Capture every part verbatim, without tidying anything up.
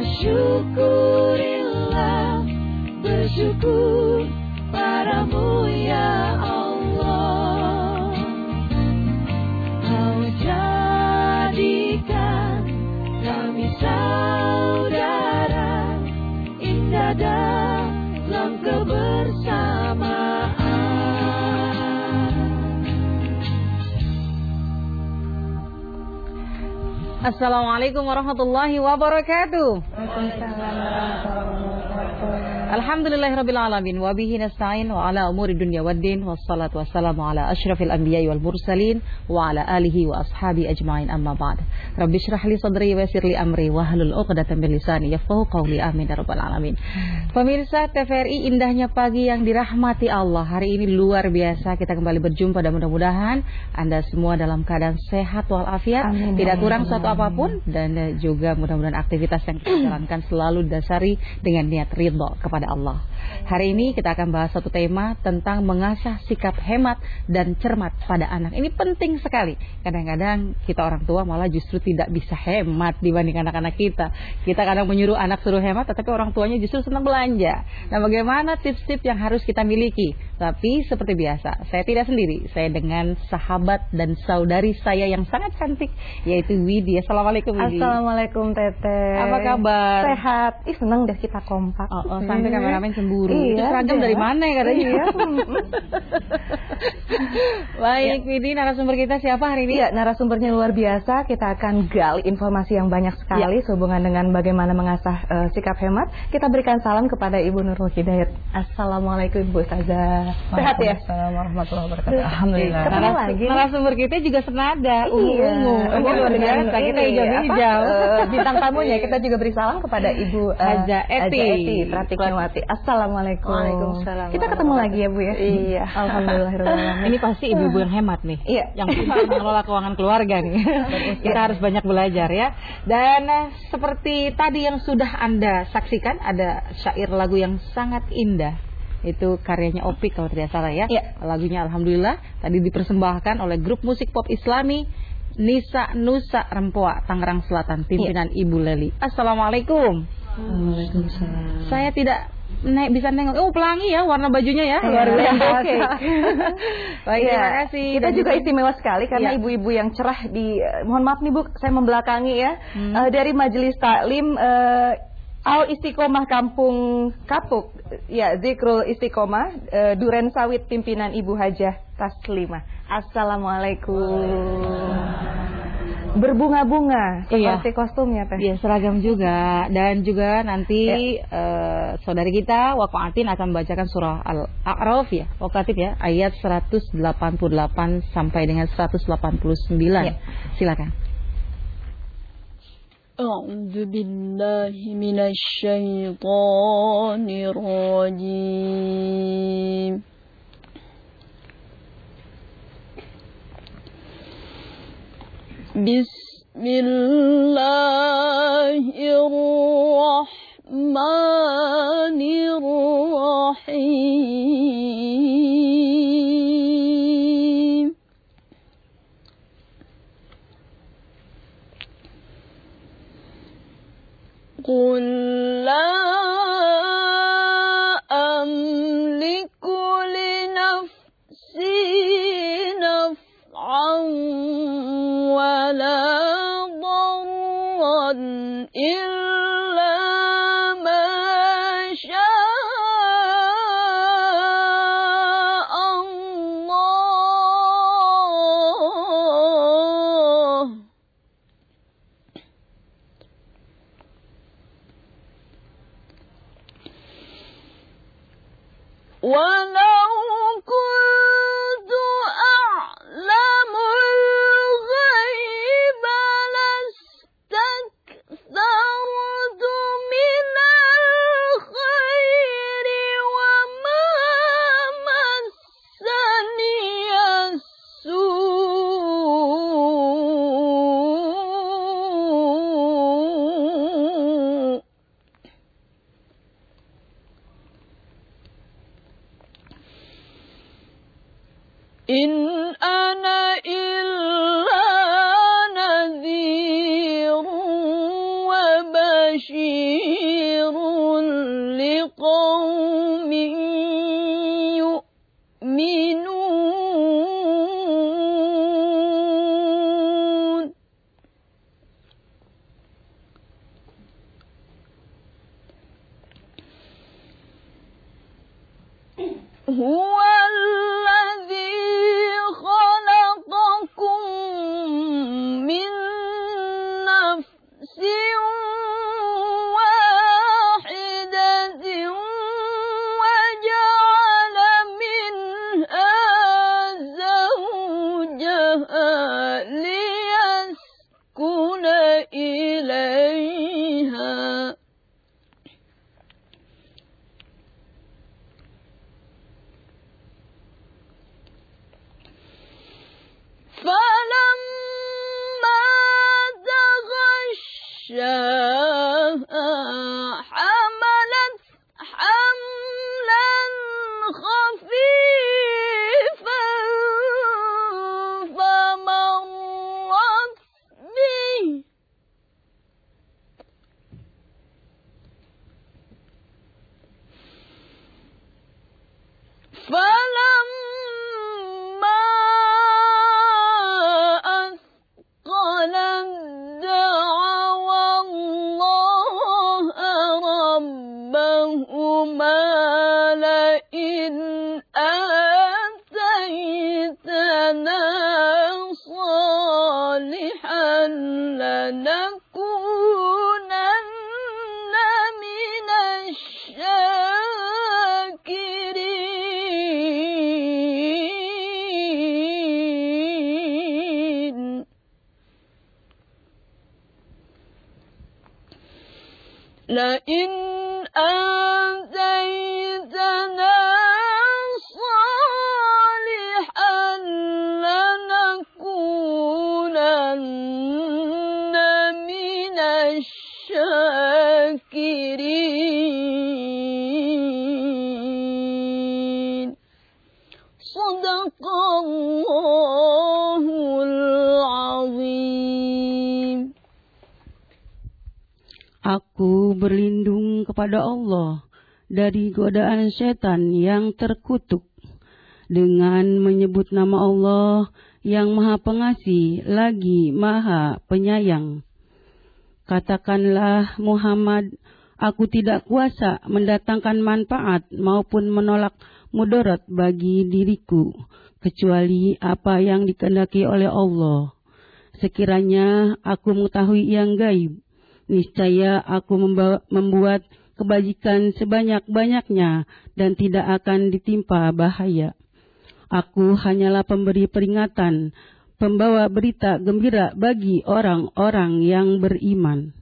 syukurillah, bersyukur padamu ya Allah. Kau jadikan kami saudara, indah dalam kebersamaan. Assalamualaikum warahmatullahi wabarakatuh. Alhamdulillahirabbil alamin wa bihi nasta'in wa ala umuri dunya waddin wassalatu wassalamu ala asyrafil anbiya'i wal mursalin wa ala alihi wa ashabi ajmain, amma ba'd. Rabbi shrah li sadri wa yassir li amri wa hlul 'uqdatam min lisani yafqahu qawli, amin ya rabbal alamin. Pemirsa T V R I, indahnya pagi yang dirahmati Allah. Hari ini luar biasa, kita kembali berjumpa dan mudah-mudahan Anda semua dalam keadaan sehat walafiat, amin, tidak kurang suatu apapun, dan juga mudah-mudahan aktivitas yang kita jalankan selalu didasari dengan niat ridho kepada Allah. Hari ini kita akan bahas satu tema tentang mengasah sikap hemat dan cermat pada anak. Ini penting sekali. Kadang-kadang kita orang tua malah justru tidak bisa hemat dibanding anak-anak kita. Kita kadang menyuruh anak suruh hemat, tetapi orang tuanya justru senang belanja. Nah, bagaimana tips-tips yang harus kita miliki? Tapi seperti biasa, saya tidak sendiri. Saya dengan sahabat dan saudari saya yang sangat cantik, yaitu Widi. Assalamualaikum Widi. Assalamualaikum Teteh. Apa kabar? Sehat. Ih, senang deh kita kompak. Oh, oh sampai kameramen cemburu. Iya, itu seragam iya. Dari mana ya katanya? Iya. Baik, ya. Widi, narasumber kita siapa hari ini? Iya, narasumbernya luar biasa. Kita akan gali informasi yang banyak sekali ya. Sehubungan dengan bagaimana mengasah uh, sikap hemat. Kita berikan salam kepada Ibu Nurul Hidayat. Assalamualaikum Ibu Ustazah. Sehat ya? Assalamualaikum warahmatullahi wabarakatuh. Alhamdulillah. Ketemu Naras lagi. Narasumber kita juga senada. Iya. Ungu. Luar biasa. Kita hijau-hijau. Uh, bintang tamunya kita juga beri salam kepada Ibu uh, Haja Eti. Haja Eti Pratiknawati. Assalamualaikum. Waalaikumsalam. Kita ketemu lagi ya Bu ya. Iya. Alhamdulillah. Ini pasti ibu-ibu yang hemat nih. Iya. Yang bisa mengelola keuangan keluarga nih. Kita harus banyak belajar ya. Dan uh, seperti tadi yang sudah Anda saksikan, ada syair lagu yang sangat indah. Itu karyanya Opik kalau tidak salah ya. Ya. Lagunya alhamdulillah tadi dipersembahkan oleh grup musik pop Islami Nisa Nusa Rempoa, Tangerang Selatan, pimpinan ya. Ibu Leli. Assalamualaikum. Waalaikumsalam. Saya tidak Nek, bisa nengok, oh pelangi ya warna bajunya ya, luar biasa. Oke. Baik, ya, terima kasih. Kita dan juga istimewa sekali karena ya. ibu-ibu yang cerah di, mohon maaf nih Bu, saya membelakangi ya, hmm. uh, dari Majelis Taklim uh, Al Istiqomah Kampung Kapuk, ya Zikrul Istiqomah, uh, Duren Sawit, pimpinan Ibu Hajah Taslimah. Assalamualaikum. Berbunga-bunga seperti iya. Kostumnya Teh. Iya, seragam juga. Dan juga nanti ya. uh, saudari kita Waqatin akan membacakan surah Al-A'raf ya, Waqatif ya, ayat seratus delapan puluh delapan sampai dengan seratus delapan puluh sembilan. Ya. Silakan. A'udzu billahi minasy syaithanir rajim. Bismillahirrahmanirrahim. Qul la amliku li nafsi naf'an wa la darran illa ma syaa Allah. Walau kuntu a'lamul ghaiba lastakthartu minal khairi wa ma massaniya su'. In ana illa nadhirun wa bashir. huwallazi khalaqakum min nafsin wahidatin wa ja'ala minha zawjaha liyaskuna ilayha falamma taghashaha hamalat hamlan khafifan famarrat bihi falamma أثقلت دعوا الله ربهما لئن آتيتنا صالحا لنكونن من الشاكرين لئن آتيتنا صالحا لنكونن من الشاكرين صدق الله العظيم. Aku berlindung kepada Allah dari godaan setan yang terkutuk dengan menyebut nama Allah yang Maha Pengasih lagi Maha Penyayang. Katakanlah Muhammad, aku tidak kuasa mendatangkan manfaat maupun menolak mudarat bagi diriku kecuali apa yang dikehendaki oleh Allah. Sekiranya aku mengetahui yang gaib, niscaya aku membuat kebajikan sebanyak-banyaknya dan tidak akan ditimpa bahaya. Aku hanyalah pemberi peringatan, pembawa berita gembira bagi orang-orang yang beriman.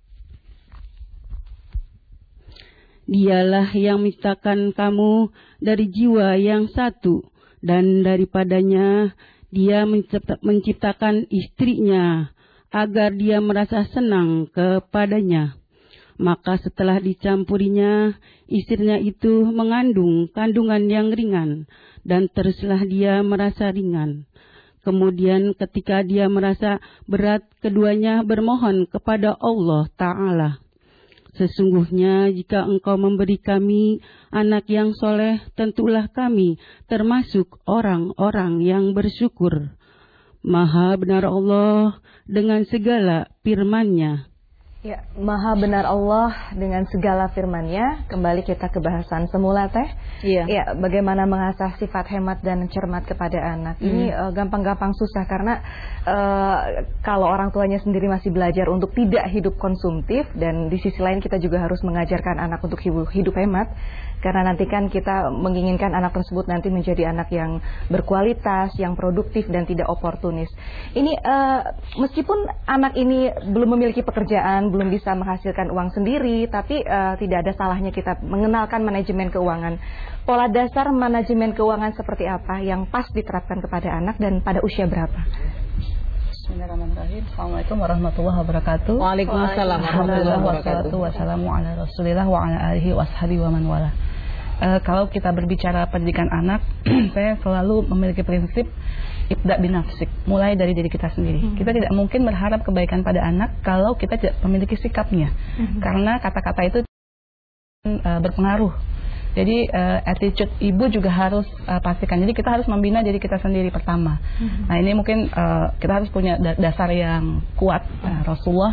Dialah yang menciptakan kamu dari jiwa yang satu, dan daripadanya Dia menciptakan istrinya agar dia merasa senang kepadanya. Maka setelah dicampurinya, istrinya itu mengandung kandungan yang ringan, dan teruslah dia merasa ringan. Kemudian ketika dia merasa berat, keduanya bermohon kepada Allah Ta'ala. Sesungguhnya jika engkau memberi kami anak yang soleh, tentulah kami termasuk orang-orang yang bersyukur. Maha benar Allah dengan segala firman-Nya. Ya, Maha benar Allah dengan segala firman-Nya. Kembali kita ke bahasan semula, Teh. Iya. Ya, bagaimana mengasah sifat hemat dan cermat kepada anak. Hmm. Ini uh, gampang-gampang susah karena uh, kalau orang tuanya sendiri masih belajar untuk tidak hidup konsumtif, dan di sisi lain kita juga harus mengajarkan anak untuk hidup, hidup hemat. Karena nanti kan kita menginginkan anak tersebut nanti menjadi anak yang berkualitas, yang produktif dan tidak oportunis. Ini uh, meskipun anak ini belum memiliki pekerjaan, belum bisa menghasilkan uang sendiri, tapi uh, tidak ada salahnya kita mengenalkan manajemen keuangan. Pola dasar manajemen keuangan seperti apa yang pas diterapkan kepada anak dan pada usia berapa? Bismillahirrahmanirrahim. Assalamualaikum warahmatullahi wabarakatuh. Waalaikumsalam warahmatullahi wabarakatuh. Wassalamu ala rasulillah wa ala alihi wa ashabihi wa man wala. Uh, kalau kita berbicara pendidikan anak, saya selalu memiliki prinsip ibda binafsik, mulai dari diri kita sendiri. Hmm. Kita tidak mungkin berharap kebaikan pada anak kalau kita tidak memiliki sikapnya, hmm. karena kata-kata itu uh, berpengaruh. Jadi uh, attitude ibu juga harus uh, pastikan. Jadi kita harus membina diri kita sendiri pertama. Hmm. Nah ini mungkin uh, kita harus punya dasar yang kuat. Uh, Rasulullah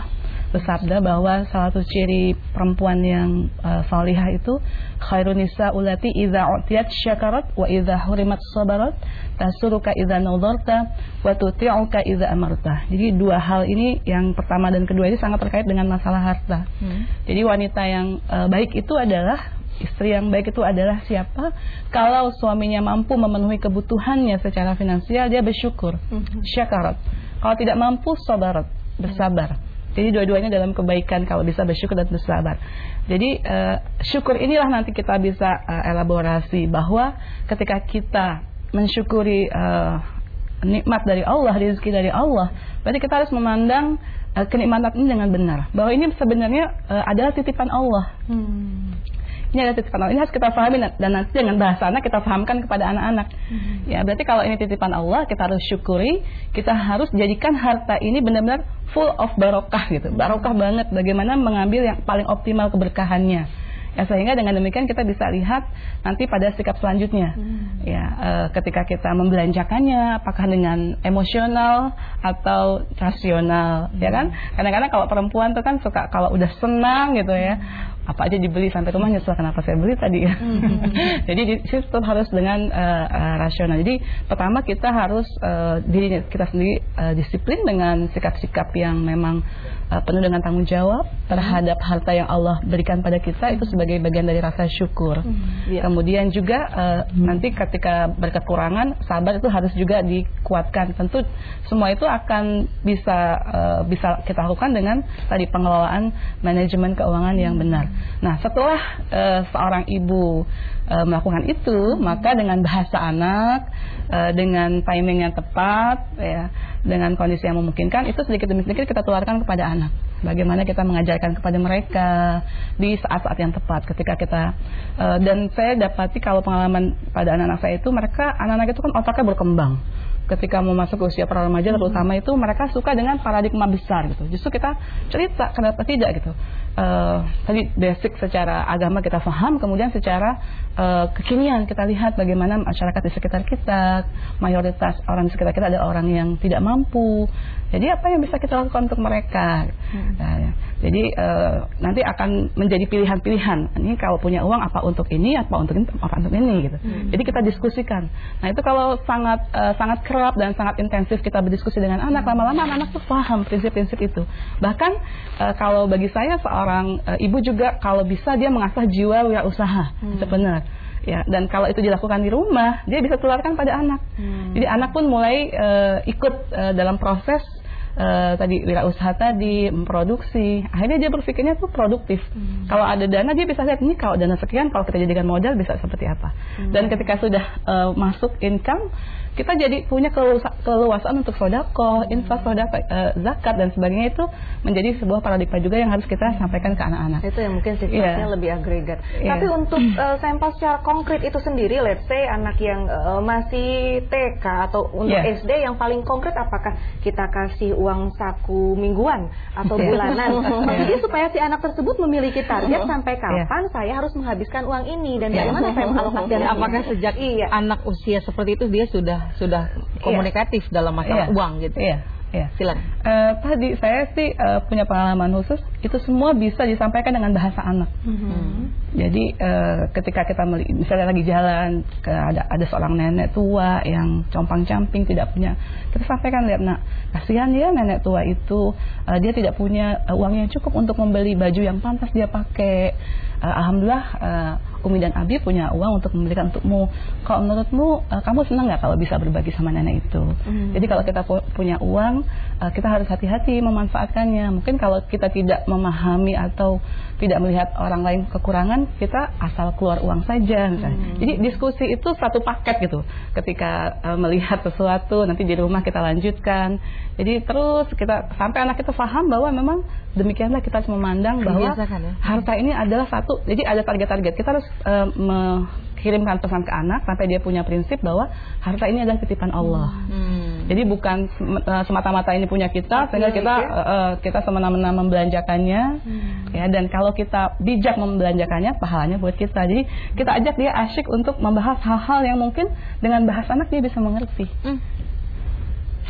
bersabda bahwa salah satu ciri perempuan yang uh, salihah itu khairun nisa ulati idza utiyat syakarat wa idza hurimat sabarat tasuruka idza nadarta wa tuti'uka idza amarta. Jadi dua hal ini, yang pertama dan kedua ini sangat terkait dengan masalah harta. Hmm. Jadi wanita yang uh, baik itu adalah, istri yang baik itu adalah siapa? Kalau suaminya mampu memenuhi kebutuhannya secara finansial, dia bersyukur, hmm. syakarat. Kalau tidak mampu, sabarat, bersabar. Jadi dua-duanya dalam kebaikan kalau bisa bersyukur dan bersabar. Jadi uh, syukur inilah nanti kita bisa uh, elaborasi bahwa ketika kita mensyukuri uh, nikmat dari Allah, rezeki dari Allah, berarti kita harus memandang uh, kenikmatan ini dengan benar. Bahwa ini sebenarnya uh, adalah titipan Allah. Hmm. Ini adalah titipan Allah. Ini harus kita pahami, dan nanti dengan bahasa anak kita pahamkan kepada anak-anak. Hmm. Ya, berarti kalau ini titipan Allah, kita harus syukuri. Kita harus jadikan harta ini benar-benar full of barokah gitu. Barokah hmm. banget. Bagaimana mengambil yang paling optimal keberkahannya. Ya, sehingga dengan demikian kita bisa lihat nanti pada sikap selanjutnya. Hmm. Ya, e, ketika kita membelanjakannya, apakah dengan emosional atau rasional, hmm. ya kan? Kadang-kadang kalau perempuan tuh kan suka kalau udah senang gitu ya, apa aja dibeli sampai rumah nyesel kenapa saya beli tadi ya. Hmm. Jadi di situ harus dengan uh, uh, rasional. Jadi pertama kita harus uh, diri kita sendiri uh, disiplin dengan sikap-sikap yang memang uh, penuh dengan tanggung jawab terhadap harta yang Allah berikan pada kita, itu sebagai bagian dari rasa syukur. Hmm. Yeah. Kemudian juga uh, hmm. nanti ketika berkekurangan, sabar itu harus juga dikuatkan. Tentu semua itu akan bisa uh, bisa kita lakukan dengan tadi pengelolaan manajemen keuangan yang benar. Nah, setelah uh, seorang ibu uh, melakukan itu, maka dengan bahasa anak, uh, dengan timing yang tepat, ya, dengan kondisi yang memungkinkan, itu sedikit demi sedikit kita tularkan kepada anak. Bagaimana kita mengajarkan kepada mereka di saat-saat yang tepat, ketika kita uh, dan saya dapati kalau pengalaman pada anak-anak saya itu, mereka anak-anak itu kan otaknya berkembang. Ketika mau masuk ke usia pra remaja, terutama itu mereka suka dengan paradigma besar gitu. Justru kita cerita kenapa tidak gitu. Uh, tadi basic secara agama kita paham, kemudian secara uh, kekinian kita lihat bagaimana masyarakat di sekitar kita, mayoritas orang di sekitar kita ada orang yang tidak mampu. Jadi apa yang bisa kita lakukan untuk mereka? Hmm. Nah, ya. Jadi uh, nanti akan menjadi pilihan-pilihan. Ini kalau punya uang apa untuk ini, apa untuk ini, apa untuk ini gitu. Hmm. Jadi kita diskusikan. Nah itu kalau sangat uh, sangat kerap dan sangat intensif kita berdiskusi dengan anak, lama-lama anak-anak tuh paham prinsip-prinsip itu. Bahkan uh, kalau bagi saya seorang uh, ibu juga kalau bisa dia mengasah jiwa wirausaha, hmm. sebenarnya. Ya, dan kalau itu dilakukan di rumah, dia bisa tularkan pada anak. Hmm. Jadi anak pun mulai uh, ikut uh, dalam proses uh, tadi wirausaha tadi, memproduksi. Akhirnya dia berpikirnya tuh produktif. Hmm. Kalau ada dana, dia bisa lihat ini kalau dana sekian, kalau kita jadikan modal bisa seperti apa. Hmm. Dan ketika sudah uh, masuk income, kita jadi punya keleluasaan untuk sedekah, infak, sedekah, uh, zakat dan sebagainya. Itu menjadi sebuah paradigma juga yang harus kita sampaikan ke anak-anak. Itu yang mungkin sifatnya yeah. lebih agregat. Yeah. Tapi untuk uh, sampel secara konkret itu sendiri, let's say anak yang uh, masih T K atau untuk yeah. S D, yang paling konkret apakah kita kasih uang saku mingguan atau bulanan? Maksudnya supaya si anak tersebut memiliki target sampai kapan yeah. saya harus menghabiskan uang ini dan yeah. bagaimana saya mengalokasikan. Apakah sejak iya. anak usia seperti itu dia sudah sudah komunikatif yeah. dalam masalah yeah. uang gitu. Iya, yeah. yeah. Silakan. Uh, tadi saya sih uh, punya pengalaman khusus, itu semua bisa disampaikan dengan bahasa anak. Mm-hmm. Jadi uh, ketika kita misalnya lagi jalan, ke ada ada seorang nenek tua yang compang-camping tidak punya, kita sampaikan, lihat nak, kasihan ya nenek tua itu, uh, dia tidak punya uh, uang yang cukup untuk membeli baju yang pantas dia pakai. Uh, Alhamdulillah uh, Umi dan Abi punya uang untuk memberikan untukmu. Kalau menurutmu uh, kamu senang nggak kalau bisa berbagi sama nenek itu? Mm. Jadi kalau kita pu punya uang, uh, kita harus hati-hati memanfaatkannya. Mungkin kalau kita tidak memahami atau tidak melihat orang lain kekurangan, kita asal keluar uang saja. Mm. Jadi diskusi itu satu paket gitu. Ketika uh, melihat sesuatu, nanti di rumah kita lanjutkan. Jadi terus kita sampai anak kita paham bahwa memang demikianlah kita harus memandang bahwa ya? harta ini adalah satu. Jadi ada target-target. Kita harus uh, mengirimkan pesan ke anak sampai dia punya prinsip bahwa harta ini adalah titipan Allah. Hmm. Jadi bukan uh, semata-mata ini punya kita, sehingga kita uh, kita semena-mena membelanjakannya. Hmm. Ya, dan kalau kita bijak membelanjakannya, pahalanya buat kita. Jadi kita ajak dia asyik untuk membahas hal-hal yang mungkin dengan bahasa anak dia bisa mengerti. Hmm.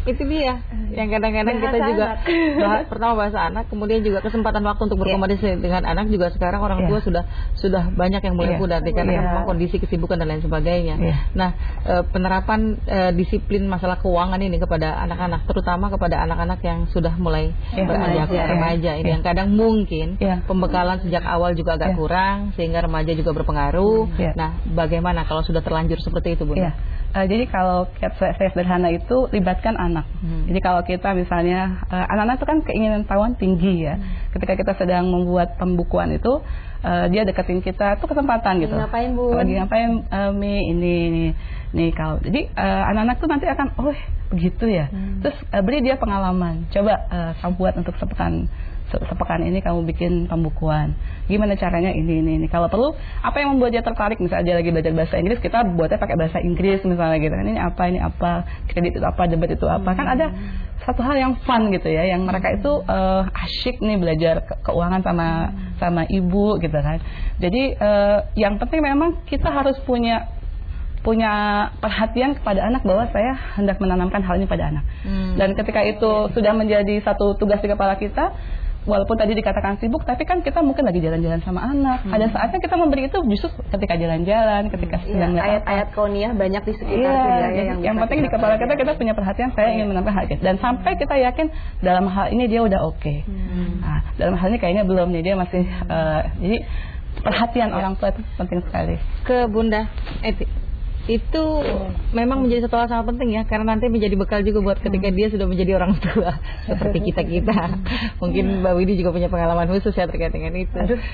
Itu dia yang kadang-kadang kita Bahasa juga anak. bah- pertama bahasa anak, kemudian juga kesempatan waktu untuk berkomunikasi dengan anak juga sekarang orang tua Yeah. sudah sudah banyak yang mulai Yeah. pudar dikarenakan Yeah. memang kondisi kesibukan dan lain sebagainya. Yeah. Nah, e, penerapan e, disiplin masalah keuangan ini kepada anak-anak, terutama kepada anak-anak yang sudah mulai Yeah. beranjak Remaja, remaja ini Yeah. yang kadang mungkin Yeah. pembekalan sejak awal juga agak Yeah. kurang sehingga remaja juga berpengaruh. Yeah. Nah, bagaimana kalau sudah terlanjur seperti itu, Bunda? Iya. Uh, jadi kalau saya saya sederhana itu libatkan anak. Hmm. Jadi kalau kita misalnya uh, anak-anak itu kan keinginan tahuan tinggi ya. Hmm. Ketika kita sedang membuat pembukuan itu uh, dia deketin kita itu kesempatan gitu. Ngapain, Bun? Lagi ngapain uh, Mi ini ini nih kalau. Jadi uh, anak-anak tuh nanti akan oh begitu ya. Hmm. Terus uh, beri dia pengalaman. Coba uh, kamu buat untuk sepekan se- sepekan ini kamu bikin pembukuan. Gimana caranya ini ini ini. Kalau perlu apa yang membuat dia tertarik, misalnya dia lagi belajar bahasa Inggris, kita buatnya pakai bahasa Inggris misalnya gitu. Ini apa ini apa, kredit itu apa, debat itu apa. Kan ada satu hal yang fun gitu ya, yang mereka itu uh, asyik nih belajar ke- keuangan sama sama ibu gitu kan. Jadi uh, yang penting memang kita harus punya punya perhatian kepada anak bahwa saya hendak menanamkan hal ini pada anak. Hmm. Dan ketika itu sudah menjadi satu tugas di kepala kita, walaupun tadi dikatakan sibuk, tapi kan kita mungkin lagi jalan-jalan sama anak. Hmm. Ada saatnya kita memberi itu justru ketika jalan-jalan, ketika Iya, sedang melihat apa. ayat-ayat kauniyah banyak di sekitar Iya, kita ya, jadi yang, yang bisa penting di kepala kita kita punya perhatian saya ingin menambah hal itu. Dan sampai kita yakin dalam hal ini dia udah oke. Hmm. Nah, dalam hal ini kayaknya belum nih, dia masih eh, jadi perhatian orang tua itu penting sekali. Ke Bunda Eti. Itu memang menjadi satu hal sangat penting ya, karena nanti menjadi bekal juga buat ketika dia sudah menjadi orang tua seperti kita-kita. Mungkin Mbak Widi juga punya pengalaman khusus ya terkait dengan itu.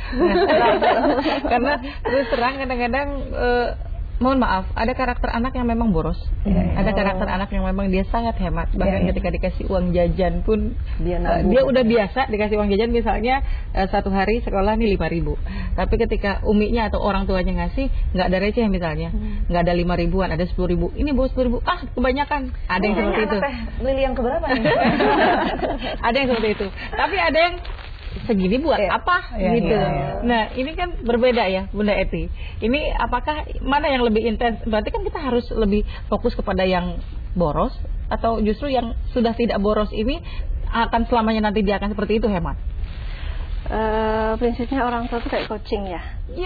Karena terus terang kadang-kadang eh, mohon maaf, ada karakter anak yang memang boros. Iya, Ada karakter anak yang memang dia sangat hemat. Bahkan Iya, iya. ketika dikasih uang jajan pun Dia eh, nabung. dia udah biasa dikasih uang jajan, misalnya eh, satu hari sekolah nih lima ribu. Tapi ketika uminya atau orang tuanya ngasih, nggak ada receh misalnya, nggak ada lima ribuan, ada sepuluh ribu. Ini bawa sepuluh ribu, ah kebanyakan. Ada yang seperti itu. Lili yang keberapa nih? Ada yang seperti itu. Tapi ada yang segini buat Iya. apa Iya, gitu. iya, iya. Nah, ini kan berbeda ya, Bunda Eti. Ini apakah mana yang lebih intens? Berarti kan kita harus lebih fokus kepada yang boros, atau justru yang sudah tidak boros ini akan selamanya nanti dia akan seperti itu hemat? Eh, prinsipnya orang tua itu kayak coaching ya. Iya.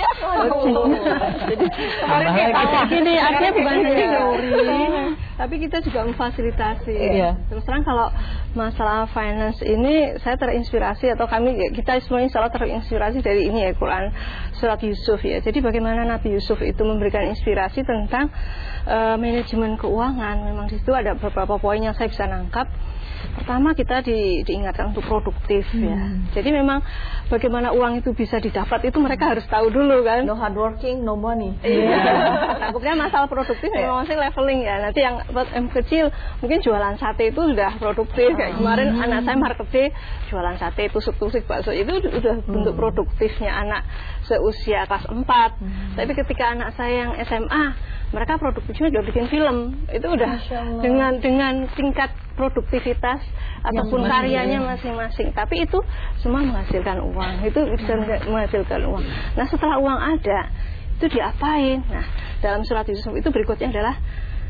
Jadi kemarin kayak Tambah oh, gini, artinya bukan hanya Iya. teori, tapi kita juga memfasilitasi. Iya. Terus terang kalau masalah finance ini saya terinspirasi, atau kami kita semuanya selalu terinspirasi dari ini ya, Quran surat Yusuf ya. Jadi bagaimana Nabi Yusuf itu memberikan inspirasi tentang eh, manajemen keuangan. Memang di situ ada beberapa poin yang saya bisa nangkap. Pertama, kita di, diingatkan untuk produktif ya. Jadi memang bagaimana uang itu bisa didapat itu mereka harus tahu dulu kan. No hard working, no money. Iya. Nah, kemudian masalah produktif memang masih leveling ya. Nanti yang yang kecil mungkin jualan sate itu sudah produktif. Kayak kemarin anak saya marketing jualan sate, tusuk-tusuk bakso, itu udah bentuk produktifnya anak seusia kelas empat. Tapi ketika anak saya yang S M A, mereka produktifnya udah bikin film. Itu udah dengan dengan tingkat produktivitas ataupun karyanya masing-masing. Tapi itu semua menghasilkan uang. Itu bisa menghasilkan uang. Nah, setelah uang ada, itu diapain? Nah, dalam surat Yusuf itu berikutnya adalah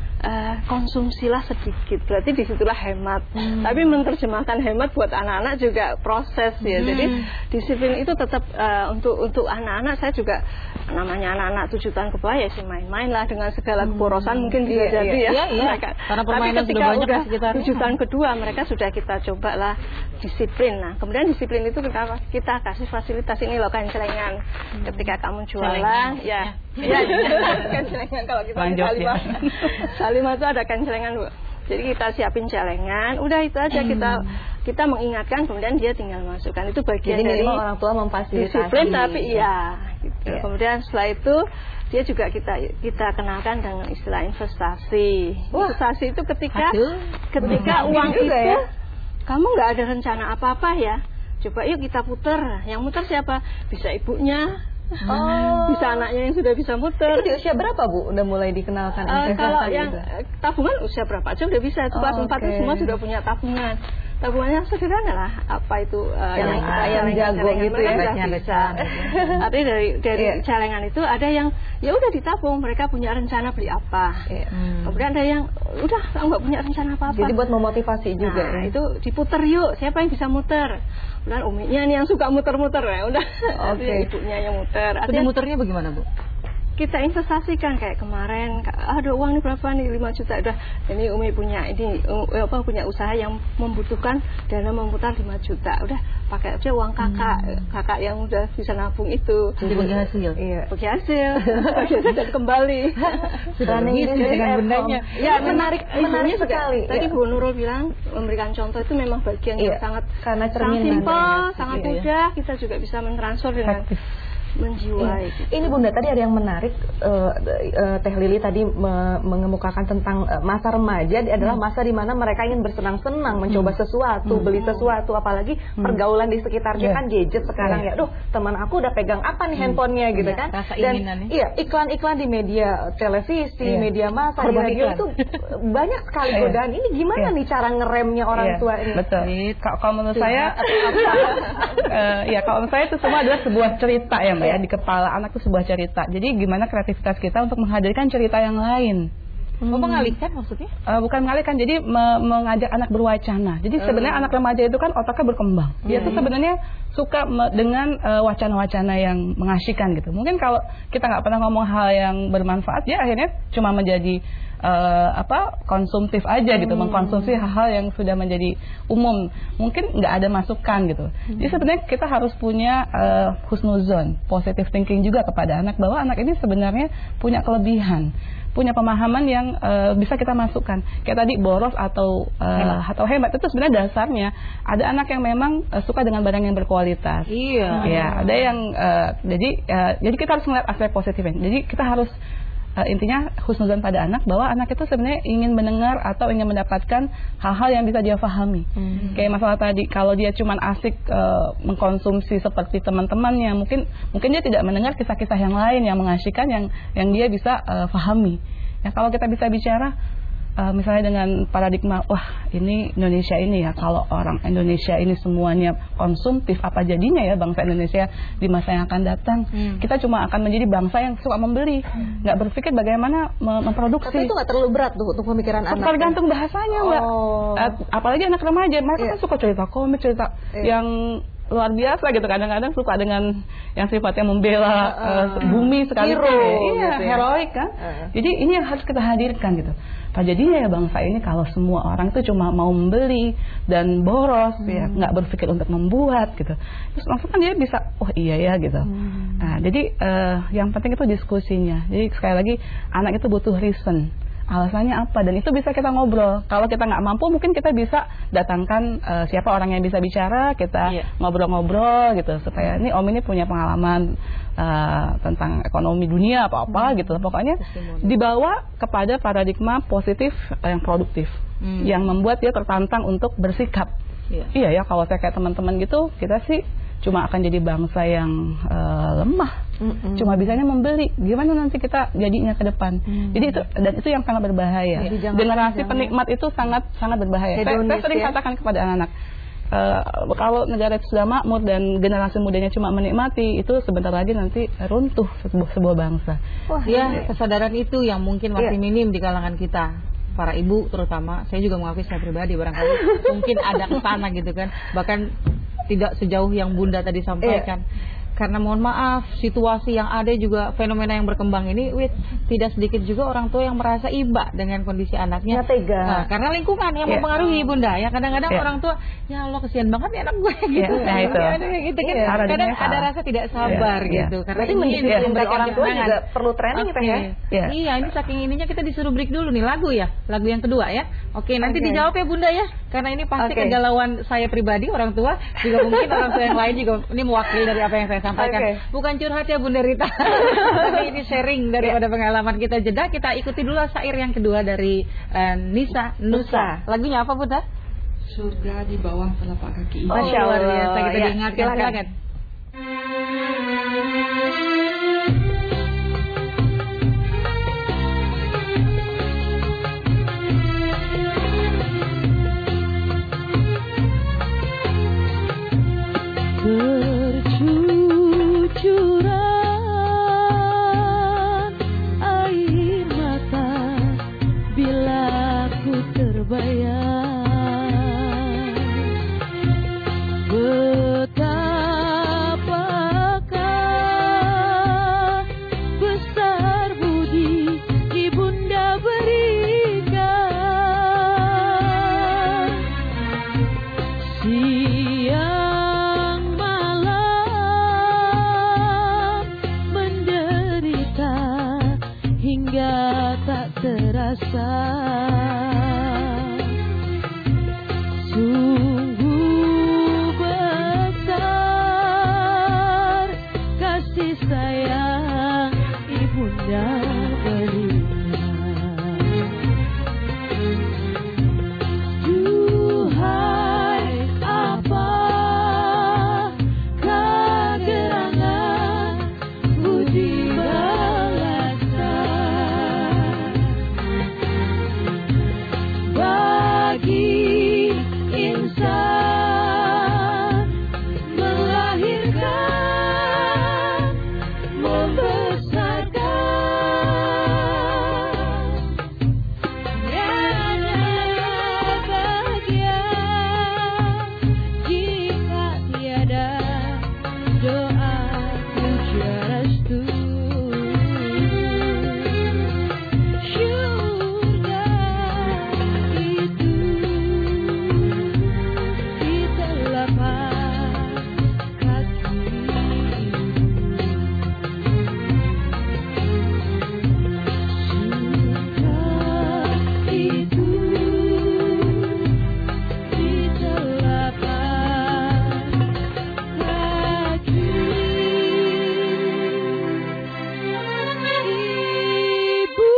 Uh, konsumsilah sedikit, berarti disitulah hemat. Hmm. Tapi menerjemahkan hemat buat anak-anak juga proses ya. Hmm. Jadi disiplin itu tetap uh, untuk untuk anak-anak. Saya juga namanya anak-anak tujuh tahun ke bawah ya sih main-main lah dengan segala keporosan, hmm. mungkin bisa iya, jadi iya, ya. Iya, iya. Mereka. Karena permainan tapi ketika sudah banyak udah di sekitar tujuh tahun kedua mereka sudah kita coba lah disiplin. Nah, kemudian disiplin itu kita kita kasih fasilitas ini loh, kencelengan. Hmm. Ketika kamu jualan, celengan. ya. Iya, kencelengan kalau kita di Salimah. Salimah itu ada kencelengan, Bu. Jadi kita siapin celengan, udah itu aja hmm. kita kita mengingatkan, kemudian dia tinggal masukkan. Itu bagian Jadi dari orang tua memfasilitasi. Disiplin, tapi iya. Gitu. Ya. Kemudian setelah itu dia juga kita kita kenalkan dengan istilah investasi. Wah. Investasi itu ketika Aduh. ketika Hmm. uang juga itu ya? kamu nggak ada rencana apa-apa ya. Coba yuk kita puter. Yang muter siapa? Bisa ibunya. Oh. Bisa anaknya yang sudah bisa muter. Itu di usia berapa, Bu? Udah mulai dikenalkan Uh, investasi kalau yang gitu? uh, tabungan usia berapa aja udah bisa. Itu kelas Oh, empat okay. itu semua sudah punya tabungan. tabungannya sederhana lah, apa itu uh, yang ayam jago gitu ya, mereka bisa. Artinya dari dari yeah. celengan itu ada yang ya udah ditabung, mereka punya rencana beli apa. Yeah. Hmm. Kemudian ada yang udah nggak punya rencana apa-apa. Jadi buat memotivasi juga. Nah, ya. Itu diputer yuk, siapa yang bisa muter? Kemudian uminya nih yang suka muter-muter ya, udah. Oke. Okay. Ibunya yang muter. Artinya muternya bagaimana, Bu? Kita investasikan kayak kemarin, ada uang nih berapa nih, lima juta, udah ini Umi punya ini apa punya usaha yang membutuhkan dana memutar lima juta, udah pakai aja uang kakak, hmm. kakak yang udah bisa nabung itu. Jadi bagi hasil. Iya. Bagi hasil, bagi hasil dan kembali. Sudah gitu dengan bendanya. Ya menarik, menarik sekali. Tadi ya. Bu Nurul bilang memberikan contoh itu memang bagian iya. yang sangat karena sangat simpel, ya. sangat iya, mudah, iya. Kita juga bisa mentransfer dengan menjiwai. Ini, ini Bunda tadi ada yang menarik, uh, uh, Teh Lili tadi me mengemukakan tentang uh, masa remaja adalah hmm. masa di mana mereka ingin bersenang-senang, mencoba hmm. sesuatu, hmm. beli sesuatu, apalagi hmm. pergaulan di sekitarnya yeah. kan gadget sekarang yeah. ya. Duh, teman aku udah pegang apa nih hmm. handphonenya gitu yeah. kan? Dan iya, iklan-iklan di media televisi, yeah. media massa, di radio itu banyak sekali godaan. Ini gimana yeah. nih cara ngeremnya orang yeah. tua ini? Betul. Kalau menurut saya, uh, ya kalau menurut saya itu semua adalah sebuah cerita ya. Ya, di kepala anak itu sebuah cerita. Jadi gimana kreativitas kita untuk menghadirkan cerita yang lain. Hmm. Oh, mengalihkan maksudnya? Uh, bukan mengalihkan, jadi me mengajak anak berwacana. Jadi sebenarnya hmm. anak remaja itu kan otaknya berkembang. Dia hmm. tuh sebenarnya suka dengan wacana-wacana uh, yang mengasyikan gitu. Mungkin kalau kita nggak pernah ngomong hal yang bermanfaat, dia akhirnya cuma menjadi uh, apa konsumtif aja gitu, hmm. mengkonsumsi hal-hal yang sudah menjadi umum. Mungkin nggak ada masukan gitu. Hmm. Jadi sebenarnya kita harus punya uh, husnuzon, positive thinking juga kepada anak bahwa anak ini sebenarnya punya kelebihan, punya pemahaman yang uh, bisa kita masukkan. Kayak tadi boros atau uh, hemat. atau hemat itu sebenarnya dasarnya ada anak yang memang uh, suka dengan barang yang berkualitas. Iya. Ya, ada yang uh, jadi uh, jadi kita harus melihat aspek positifnya. Jadi kita harus uh, intinya husnuzon pada anak bahwa anak itu sebenarnya ingin mendengar atau ingin mendapatkan hal-hal yang bisa dia pahami. Hmm. Kayak masalah tadi, kalau dia cuma asik uh, mengkonsumsi seperti teman-temannya, mungkin mungkin dia tidak mendengar kisah-kisah yang lain yang mengasyikkan yang yang dia bisa uh, pahami. Ya, kalau kita bisa bicara uh, misalnya dengan paradigma, wah ini Indonesia ini ya, kalau orang Indonesia ini semuanya konsumtif, apa jadinya ya bangsa Indonesia di masa yang akan datang? Hmm. Kita cuma akan menjadi bangsa yang suka membeli, nggak hmm. berpikir bagaimana memproduksi. Tapi itu nggak terlalu berat tuh untuk pemikiran anak. Tergantung bahasanya, Mbak. Oh. Uh, apalagi anak remaja, mereka yeah. kan suka cerita komik, cerita yeah. yang luar biasa gitu, kadang-kadang suka dengan yang sifatnya membela uh, uh, bumi sekali, hero, iya, gitu ya. heroik kan. Uh. Jadi ini yang harus kita hadirkan gitu. Pak jadinya ya bangsa ini kalau semua orang itu cuma mau membeli dan boros, hmm. ya nggak berpikir untuk membuat gitu. Terus langsung kan dia bisa, oh iya ya gitu. Hmm. Nah jadi uh, yang penting itu diskusinya. Jadi sekali lagi anak itu butuh reason. Alasannya apa, dan itu bisa kita ngobrol. Kalau kita nggak mampu, mungkin kita bisa datangkan uh, siapa orang yang bisa bicara, kita ngobrol-ngobrol yeah. gitu, supaya ini Om ini punya pengalaman uh, tentang ekonomi dunia apa apa hmm. gitu. Pokoknya dibawa kepada paradigma positif uh, yang produktif, hmm. yang membuat dia tertantang untuk bersikap. Yeah. Iya ya, kalau saya kayak teman-teman gitu, kita sih cuma akan jadi bangsa yang uh, lemah. Mm-mm. Cuma bisanya membeli. Gimana nanti kita jadinya ke depan? Mm. Jadi itu, dan itu yang sangat berbahaya. Ya, jangan, generasi jangan. Penikmat itu sangat sangat berbahaya. Saya, saya sering ya? katakan kepada anak-anak, uh, kalau negara itu sudah makmur dan generasi mudanya cuma menikmati, itu sebentar lagi nanti runtuh sebuah, sebuah bangsa. Wah, ya, kesadaran itu yang mungkin masih ya. minim di kalangan kita. Para ibu terutama, saya juga mengakui saya pribadi barangkali mungkin ada kesana gitu kan. Bahkan tidak sejauh yang Bunda tadi sampaikan. Iya. Karena mohon maaf, situasi yang ada juga fenomena yang berkembang ini, wait, tidak sedikit juga orang tua yang merasa iba dengan kondisi anaknya. Tega. Nah, karena lingkungan yang yeah. mempengaruhi Bunda. Ya kadang-kadang yeah. orang tua, ya Allah kesian banget ya anak gue gitu. Yeah. Nah, itu. Ya, gitu kan. Yeah. Kadang ada rasa tidak sabar yeah. gitu. Yeah. Karena berarti mendisiplinkan ya, orang tua juga perlu training okay. kita ya. Yeah. Iya, ini saking ininya kita disuruh break dulu nih lagu ya, lagu yang kedua ya. Oke, nanti okay. dijawab ya Bunda ya. Karena ini pasti okay. kegalauan saya pribadi orang tua, juga mungkin orang tua yang lain juga ini mewakili dari apa yang saya sampaikan. Okay. Bukan curhat ya Bunda Rita. Tapi ini sharing daripada yeah. pengalaman kita. Jeda, kita ikuti dulu syair yang kedua dari uh, Nisa Nusa. Lagunya apa Bunda? Surga di bawah telapak kaki. Oh, Masya Allah, luar biasa. Kita ya, diingatkan, silakan. rasa. Sungguh besar kasih sayang ibunda Belinda. Duhai apa kegerangan budi balasan bagi insan melahirkan, membesarkan, tiada bahagia jika tiada doa puja restu. Syurga itu di telapak kaki. Syurga itu di telapak kaki. Ibu.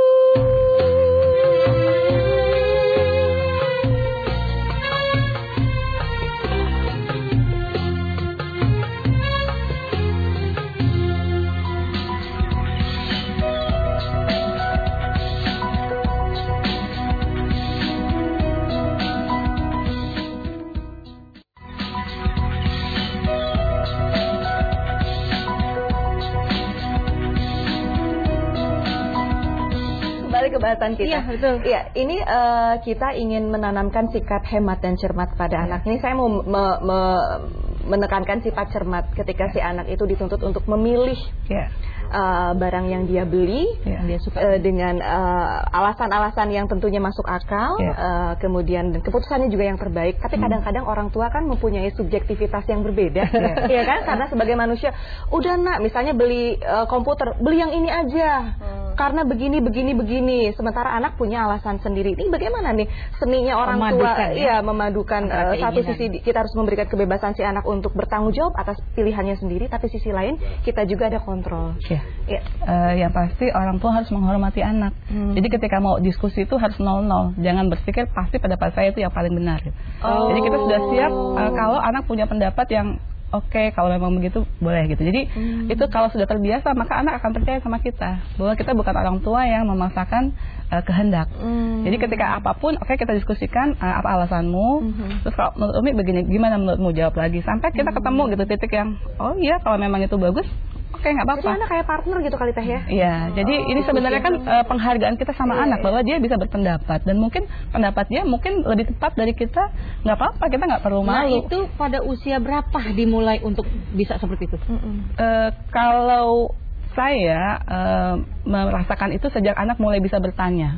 Kembali ke bahasan kita. Iya, betul. Iya, ini eh, kita ingin menanamkan sikap hemat dan cermat pada anak. Ini saya mau me- me- menekankan sifat cermat ketika si anak itu dituntut untuk memilih Ya. eh, barang yang dia beli Ya. Dia suka. eh, dengan eh, alasan-alasan yang tentunya masuk akal, Ya. eh, kemudian dan keputusannya juga yang terbaik. Tapi kadang-kadang orang tua kan mempunyai subjektivitas yang berbeda, ya kan? Karena sebagai manusia, udah nak, misalnya beli eh, komputer, beli yang ini aja. Karena begini, begini, begini. Sementara anak punya alasan sendiri. Ini bagaimana nih seninya orang Memadukan, tua? ya? Iya, memadukan. Antara eh, satu keinginan. sisi di- kita harus memberikan kebebasan si anak untuk bertanggung jawab atas pilihannya sendiri, tapi sisi lain kita juga ada kontrol. Ya. Ya. Eh, yang pasti orang tua harus menghormati anak. Hmm. Jadi ketika mau diskusi itu harus nol nol. Jangan berpikir pasti pendapat saya itu yang paling benar. Oh. Jadi kita sudah siap eh, kalau anak punya pendapat yang oke, kalau memang begitu boleh gitu. Jadi Hmm. itu kalau sudah terbiasa maka anak akan percaya sama kita bahwa kita bukan orang tua yang memaksakan eh, kehendak. Hmm. Jadi ketika apapun, oke kita diskusikan eh, apa alasanmu. Mhm. Terus kalau menurut Umi begini, gimana menurutmu, jawab lagi sampai kita ketemu gitu titik yang oh iya kalau memang itu bagus, oke nggak Jadi apa-apa. anak kayak partner gitu kali Teh ya? Iya, jadi ini sebenarnya kan eh, penghargaan kita sama Iya, anak iya. bahwa dia bisa berpendapat dan mungkin pendapat dia mungkin lebih tepat dari kita, nggak apa-apa, kita nggak perlu Nah, malu. itu pada usia berapa dimulai untuk bisa seperti itu? Eh, kalau saya eh, merasakan itu sejak anak mulai bisa bertanya.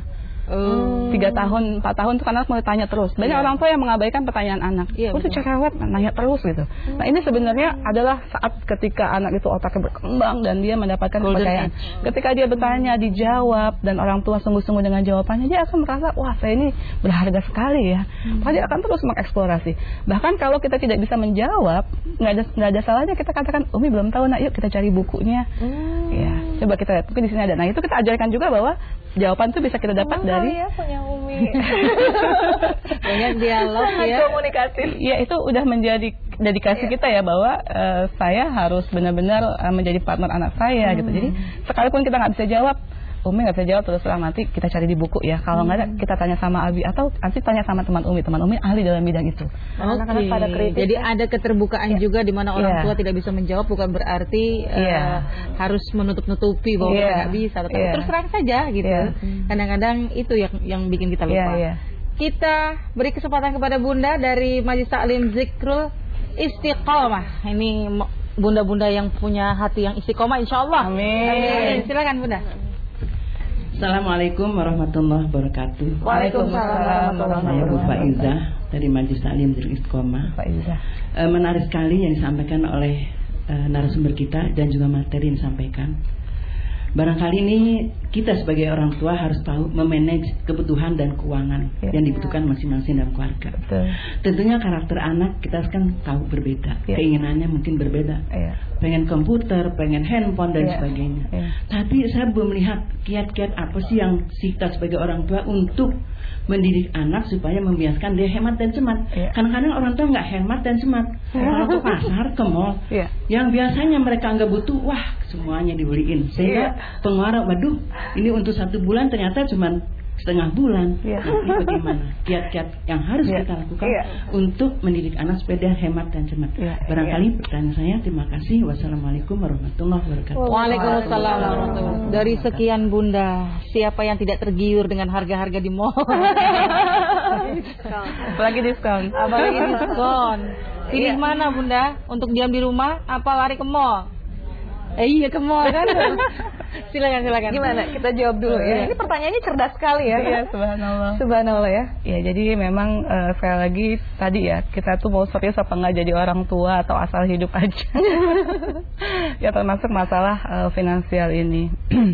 Oh. Tiga tahun, empat tahun tuh kan anak mulai tanya terus. Banyak Iya. orang tua yang mengabaikan pertanyaan anak. Iya, Udah betul. cerewet, nanya terus gitu. Nah ini sebenarnya adalah saat ketika anak itu otaknya berkembang dan dia mendapatkan Golden kepercayaan. Ketika dia bertanya, dijawab dan orang tua sungguh-sungguh dengan jawabannya, dia akan merasa wah saya ini berharga sekali ya. Maka dia akan terus mengeksplorasi. Bahkan kalau kita tidak bisa menjawab, nggak ada nggak ada salahnya kita katakan, Umi belum tahu nak, yuk kita cari bukunya. Ya, coba kita lihat. Mungkin di sini ada. Nah itu kita ajarkan juga bahwa jawaban itu bisa kita dapat dari ya punya Umi. Banyak dialog ya. Komunikatif. ya itu udah menjadi dedikasi kita ya bahwa eh, saya harus benar-benar eh, menjadi partner anak saya gitu. Jadi sekalipun kita nggak bisa jawab, Umi nggak bisa jawab, terus terang nanti kita cari di buku ya. Kalau nggak ada kita tanya sama Abi atau nanti tanya sama teman Umi. Teman Umi ahli dalam bidang itu. Anak-anak Oke. pada kritis. Jadi ada keterbukaan juga di mana orang Iya. tua tidak bisa menjawab, bukan berarti eh, Iya. harus menutup-nutupi bahwa Iya. kita nggak bisa. Tetapi Iya. terus terang saja gitu. Iya. Kadang-kadang itu yang yang bikin kita lupa. Iya, iya. Kita beri kesempatan kepada Bunda dari Majelis Taklim Zikrul Istiqomah. Ini mo- bunda-bunda yang punya hati yang istiqomah, insya Allah. Amin. Silakan Bunda. Assalamualaikum warahmatullahi wabarakatuh. Waalaikumsalam warahmatullahi Saya Bu wabarakatuh. Faizah dari Majelis Taklim Istiqomah. Pak Iza. E, menarik sekali yang disampaikan oleh e, narasumber kita dan juga materi yang disampaikan. Barangkali ini kita sebagai orang tua harus tahu memanage kebutuhan dan keuangan ya. yang dibutuhkan masing-masing dalam keluarga. Betul. Tentunya karakter anak kita kan tahu berbeda, ya. keinginannya mungkin berbeda. Ya. Pengen komputer, pengen handphone dan ya. sebagainya. Ya. Tapi saya belum melihat kiat-kiat apa sih yang kita sebagai orang tua untuk mendidik anak supaya membiasakan dia hemat dan smart. Ya. Kadang-kadang orang tua nggak hemat dan smart. Orang ke pasar, ke mall, ya. yang biasanya mereka nggak butuh, wah semuanya dibeliin. Sehingga ya. pengaruh, waduh, ini untuk satu bulan ternyata cuma setengah bulan. Ya. Nah, bagaimana kiat-kiat yang harus ya. kita lakukan ya. untuk mendidik anak supaya dia hemat dan smart. Ya. Barangkali ya. pertanyaan saya, terima kasih. Wassalamualaikum warahmatullahi wabarakatuh. Waalaikumsalam warahmatullahi wabarakatuh. Dari sekian Bunda, siapa yang tidak tergiur dengan harga-harga di mall? Apalagi diskon. Apalagi diskon. Pilih iya. mana Bunda? Untuk diam di rumah apa lari ke mall? Eh, iya ke mall kan. Silakan silakan. Gimana? Kita jawab dulu ya. Ini pertanyaannya cerdas sekali ya. Iya, subhanallah. Subhanallah ya. Ya, jadi memang uh, sekali lagi tadi ya, kita tuh mau serius apa enggak jadi orang tua atau asal hidup aja. Ya, termasuk masalah uh, finansial ini.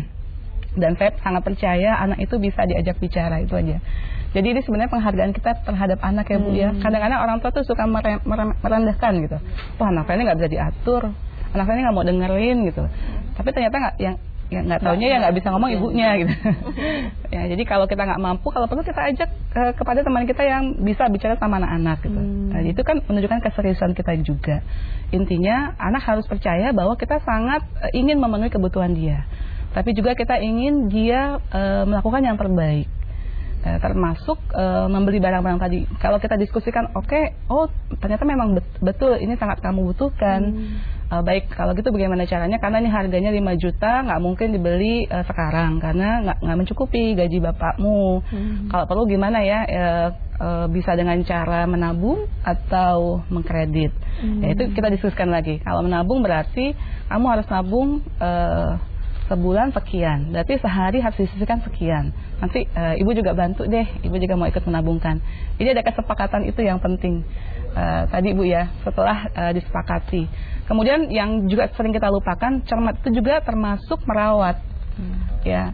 Dan saya sangat percaya anak itu bisa diajak bicara, itu aja. Jadi ini sebenarnya penghargaan kita terhadap anak ya Bu hmm. ya. Kadang-kadang orang tua tuh suka mere- mere- merendahkan gitu. Wah, anak saya ini nggak bisa diatur, anak saya ini nggak mau dengerin gitu. Tapi ternyata nggak yang yang nggak taunya ya nggak bisa ngomong ibunya gitu. Ya, jadi kalau kita nggak mampu, kalau perlu kita ajak uh, kepada teman kita yang bisa bicara sama anak-anak gitu. Hmm. Nah, itu kan menunjukkan keseriusan kita juga. Intinya anak harus percaya bahwa kita sangat uh, ingin memenuhi kebutuhan dia. Tapi juga kita ingin dia uh, melakukan yang terbaik, uh, termasuk uh, membeli barang-barang tadi. Kalau kita diskusikan, oke, okay, oh ternyata memang bet- betul ini sangat kamu butuhkan. Hmm. Uh, baik, kalau gitu bagaimana caranya? Karena ini harganya lima juta, nggak mungkin dibeli uh, sekarang karena nggak nggak mencukupi gaji bapakmu. Hmm. Kalau perlu gimana ya? Uh, uh, bisa dengan cara menabung atau mengkredit. Hmm. Ya, itu kita diskusikan lagi. Kalau menabung berarti kamu harus nabung. Uh, sebulan sekian, berarti sehari harus disisihkan sekian. Nanti e, ibu juga bantu deh, ibu juga mau ikut menabungkan. Jadi ada kesepakatan itu yang penting. E, tadi Bu ya, setelah e, disepakati. Kemudian yang juga sering kita lupakan, cermat itu juga termasuk merawat. Hmm. Ya,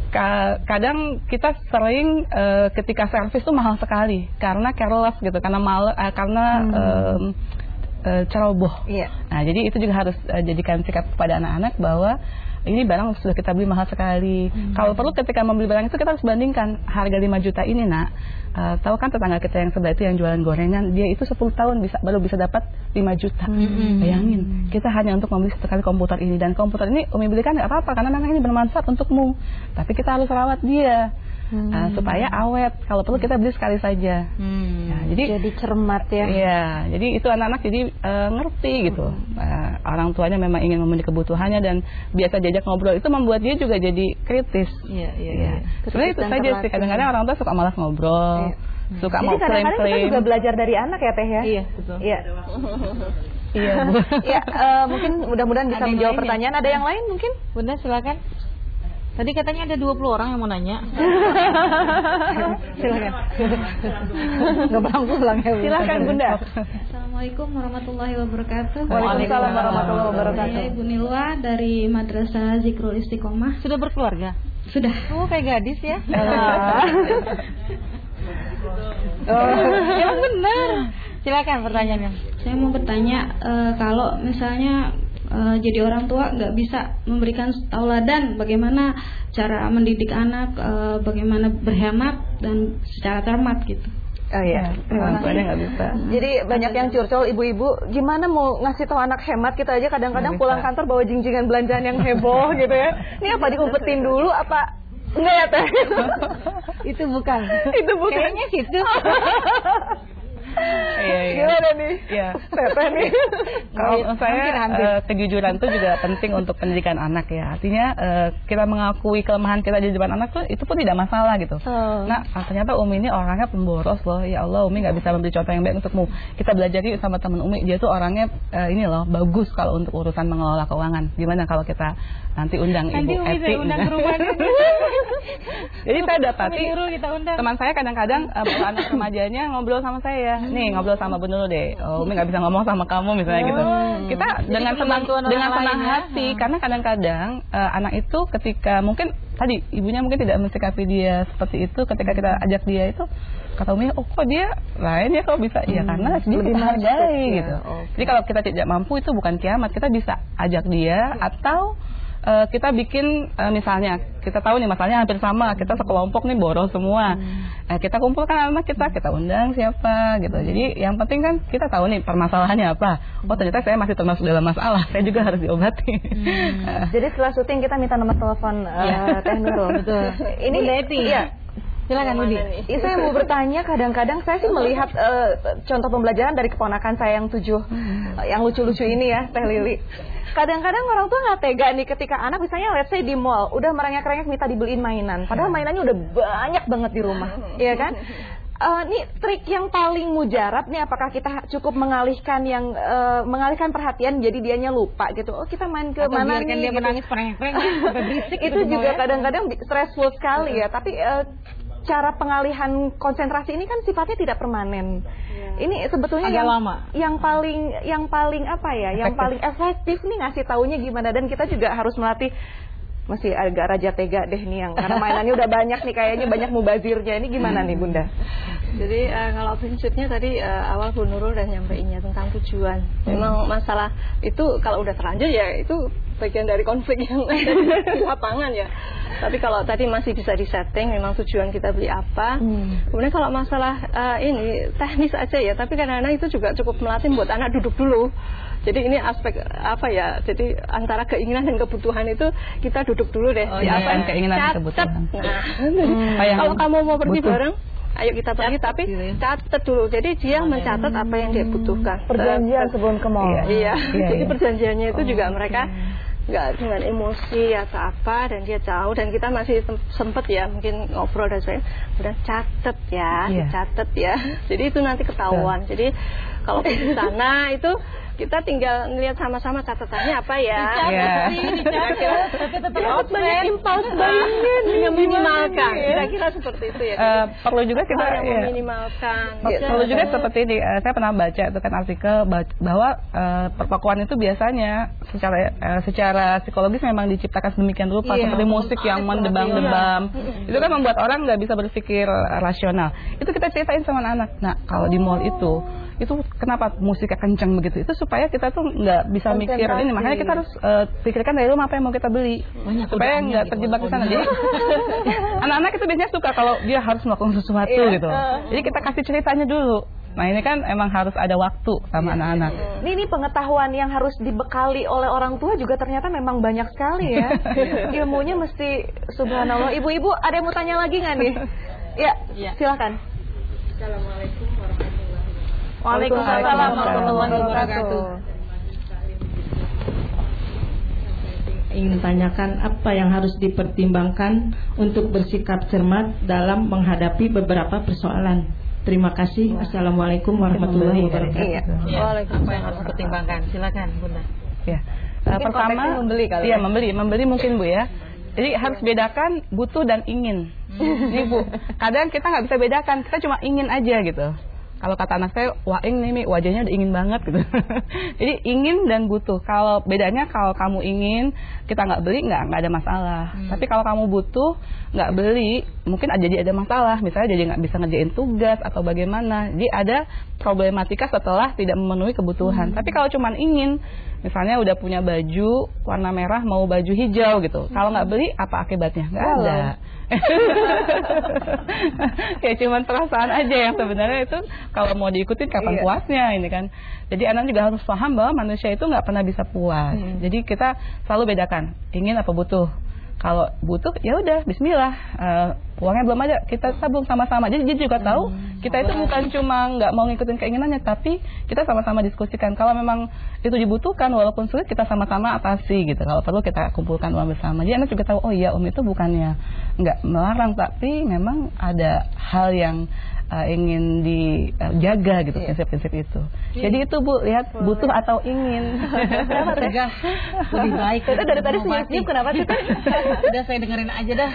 kadang kita sering e, ketika servis itu mahal sekali karena careless gitu, karena mal, e, karena hmm. e, e, ceroboh. Yeah. Nah, jadi itu juga harus e, jadikan sikap kepada anak-anak bahwa ini barang sudah kita beli mahal sekali. Hmm. Kalau perlu ketika membeli barang itu kita harus bandingkan harga lima juta ini nak. Uh, tahu kan tetangga kita yang sebelah itu yang jualan gorengan, dia itu sepuluh tahun bisa baru bisa dapat lima juta. Hmm. Bayangin, kita hanya untuk membeli sekali komputer ini, dan komputer ini Umi belikan nggak apa-apa karena memang ini bermanfaat untukmu. Tapi kita harus rawat dia. Hmm. Uh, supaya awet. Kalau perlu kita beli sekali saja. Hmm. Ya, jadi jadi cermat ya. Iya, jadi itu anak-anak jadi uh, ngerti gitu. Uh, orang tuanya memang ingin memenuhi kebutuhannya dan biasa diajak ngobrol itu membuat dia juga jadi kritis. Iya, iya. Ya. Sebenarnya itu saja sih. Kadang-kadang orang tua suka malas ngobrol, iya. suka jadi mau klaim-klaim. Jadi kadang-kadang kita juga belajar dari anak ya Teh ya. Iya, betul. Iya. Iya, Bu. Ya, uh, mungkin mudah-mudahan bisa ada menjawab pertanyaan. Ya? Ada yang lain mungkin? Bunda silakan. Tadi katanya ada dua puluh orang yang mau nanya. Silakan. Enggak bangku pulang ya. Silakan Bunda. Assalamualaikum warahmatullahi wabarakatuh. Waalaikumsalam warahmatullahi wabarakatuh. Saya Ibu Nilwa dari Madrasah Zikrul Istiqomah. Sudah berkeluarga? Sudah. Oh, kayak gadis ya. Oh, yang benar. Silakan pertanyaannya. Saya mau bertanya uh, kalau misalnya Uh, jadi orang tua nggak bisa memberikan tauladan bagaimana cara mendidik anak, uh, bagaimana berhemat dan secara cermat gitu. Oh iya, orang tuanya nggak bisa. Jadi banyak yang curcol ibu-ibu, gimana mau ngasih tahu anak hemat? Kita aja kadang-kadang pulang kantor bawa jing-jingan belanjaan yang heboh gitu ya. Ini apa diumpetin dulu apa? Enggak ya Teh? Itu bukan. Itu bukan. Kayaknya situ. Iya, iya. Gimana nih? Iya. Teteh nih. Kalau saya uh, kejujuran itu juga penting untuk pendidikan anak ya. Artinya uh, kita mengakui kelemahan kita di depan anak tuh itu pun tidak masalah gitu. Oh. Nah, ternyata Umi ini orangnya pemboros loh. Ya Allah, Umi nggak bisa memberi contoh yang baik untukmu. Kita belajar yuk sama teman Umi. Dia tuh orangnya uh, ini loh bagus kalau untuk urusan mengelola keuangan. Gimana kalau kita nanti undang Nanti Ibu Umi Eti. saya undang ke rumahnya. Jadi saya dapati Nyuruh kita undang. teman saya kadang-kadang uh, bawa anak remajanya ngobrol sama saya. Nih ngobrol sama Bu Nurul deh. Oh, Umi nggak bisa ngomong sama kamu misalnya gitu. Kita dengan senang dengan senang hati karena kadang-kadang uh, anak itu ketika mungkin tadi ibunya mungkin tidak mensikapi dia seperti itu, ketika kita ajak dia itu kata Umi, oh kok dia lain ya, kok bisa ya karena dia kita hargai gitu. Jadi kalau kita tidak mampu itu bukan kiamat, kita bisa ajak dia atau Uh, kita bikin uh, misalnya kita tahu nih masalahnya hampir sama, kita sekelompok nih boros semua, hmm. uh, kita kumpulkan anak kita, kita undang siapa gitu. Jadi yang penting kan kita tahu nih permasalahannya apa. Oh ternyata saya masih termasuk dalam masalah, saya juga harus diobati. Hmm. uh. Jadi setelah syuting kita minta nomor telepon uh, Teh Nurul. Betul. Ini Eti. Iya. Silakan Budi. Ini saya mau bertanya, kadang-kadang saya sih melihat uh, contoh pembelajaran dari keponakan saya yang tujuh, uh, yang lucu-lucu ini ya, Teh Lili. Kadang-kadang orang tua nggak tega nih ketika anak misalnya let's say di mall udah merengek-rengek minta dibeliin mainan, padahal mainannya udah banyak banget di rumah, iya kan? Uh, nih trik yang paling mujarab nih, apakah kita cukup mengalihkan yang uh, mengalihkan perhatian jadi dianya lupa gitu, oh kita main ke atau mana nih dia gitu. Menangis perengek-perengek sampai berisik itu gitu juga ya. kadang-kadang stressful sekali ya, tapi uh, cara pengalihan konsentrasi ini kan sifatnya tidak permanen. Ya. Ini sebetulnya agak yang lama. yang paling yang paling apa ya, yang paling efektif nih ngasih taunya gimana, dan kita juga harus melatih. Masih agak raja tega deh nih yang karena mainannya udah banyak nih, kayaknya banyak mubazirnya. Ini gimana nih Bunda? Jadi uh, kalau prinsipnya tadi uh, awal Bu Nurul udah nyampeinnya tentang tujuan. Memang masalah itu kalau udah terlanjur ya itu bagian dari konflik yang ada di lapangan ya. Tapi kalau tadi masih bisa disetting, memang tujuan kita beli apa. Hmm. Kemudian kalau masalah uh, ini teknis aja ya, tapi kadang-kadang itu juga cukup melatih buat anak duduk dulu. Jadi ini aspek apa ya? Jadi antara keinginan dan kebutuhan itu kita duduk dulu deh. Oh, di iya, apa? keinginan dan kebutuhan. Nah, hmm. kalau kamu mau pergi butuh. bareng, ayo kita pergi, tapi catat dulu. Jadi dia mencatat apa yang dia butuhkan. Perjanjian sebelum ke mall. Iya, iya. iya jadi iya. perjanjiannya itu oh, juga mereka nggak dengan emosi atau apa, dan dia tahu, dan kita masih sempet ya mungkin ngobrol dan sebagainya, udah catet ya, yeah. catet ya. Jadi itu nanti ketahuan. Jadi kalau di sana itu kita tinggal ngelihat sama-sama catatannya apa ya. Dicatat sih, dicatat. Tapi tetap banyak impuls buying, meminimalkan. Kira-kira seperti itu ya. Uh, perlu juga kita yang ya, meminimalkan. Ya, perlu juga seperti ini. Uh, saya pernah baca itu kan artikel bahwa uh, perpakuan itu biasanya secara uh, secara psikologis memang diciptakan sedemikian rupa, iya, seperti musik yang mendebam-debam. Iya. Itu kan membuat orang nggak bisa berpikir rasional. Itu kita ceritain sama anak. Nah kalau di mall itu itu kenapa musiknya kencang begitu? Itu supaya kita tuh nggak bisa mikir ini, makanya kita harus uh, pikirkan dari rumah apa yang mau kita beli. Banyak supaya nggak terjebak di sana. Jadi anak-anak itu biasanya suka kalau dia harus melakukan sesuatu iya, gitu. Uh. Jadi kita kasih ceritanya dulu. Nah ini kan emang harus ada waktu sama anak-anak. Iya. Ini, ini pengetahuan yang harus dibekali oleh orang tua juga ternyata memang banyak sekali ya. Ilmunya mesti subhanallah. Ibu-ibu ada yang mau tanya lagi nggak nih? Ya, ya. Silakan. Assalamualaikum warahmatullahi wabarakatuh. Waalaikumsalam warahmatullahi wabarakatuh. Ingin tanyakan apa yang harus dipertimbangkan untuk bersikap cermat dalam menghadapi beberapa persoalan. Terima kasih. Assalamualaikum warahmatullahi wabarakatuh. Iya. Waalaikumsalam. Apa yang harus dipertimbangkan? Silakan Bunda. Ya. Uh, pertama membeli kali. Iya, ya? membeli, membeli mungkin Bu ya. Jadi harus bedakan butuh dan ingin. Nih Bu, kadang kita nggak bisa bedakan, kita cuma ingin aja gitu. Kalau kata anak saya, waing nih Mi, wajahnya udah ingin banget gitu. Jadi ingin dan butuh. Kalau bedanya kalau kamu ingin, kita nggak beli, nggak nggak ada masalah. Hmm. Tapi kalau kamu butuh, nggak beli, mungkin jadi ada masalah. Misalnya jadi nggak bisa ngerjain tugas atau bagaimana. Jadi ada problematika setelah tidak memenuhi kebutuhan. Hmm. Tapi kalau cuma ingin, misalnya udah punya baju warna merah, mau baju hijau gitu. Hmm. Kalau nggak beli, apa akibatnya? Nggak wow. ada. Kayak cuman perasaan aja yang sebenarnya itu kalau mau diikutin kapan iya. puasnya ini kan. Jadi anak juga harus paham bahwa manusia itu nggak pernah bisa puas. Hmm. Jadi kita selalu bedakan ingin apa butuh. Kalau butuh ya udah Bismillah, uh, uangnya belum ada, kita tabung sama-sama. Jadi dia juga tahu hmm, kita itu bukan cuma nggak mau ngikutin keinginannya, tapi kita sama-sama diskusikan. Kalau memang itu dibutuhkan, walaupun sulit kita sama-sama atasi gitu. Kalau perlu kita kumpulkan uang bersama. Jadi anak juga tahu, oh iya Om itu bukannya nggak melarang, tapi memang ada hal yang uh, ingin dijaga gitu prinsip-prinsip yeah. itu. Yeah. Jadi itu Bu, lihat oh, butuh ya. atau ingin. Cegah lebih baik. Itu dari tadi senyum-senyum kenapa sih? Udah saya dengerin aja dah.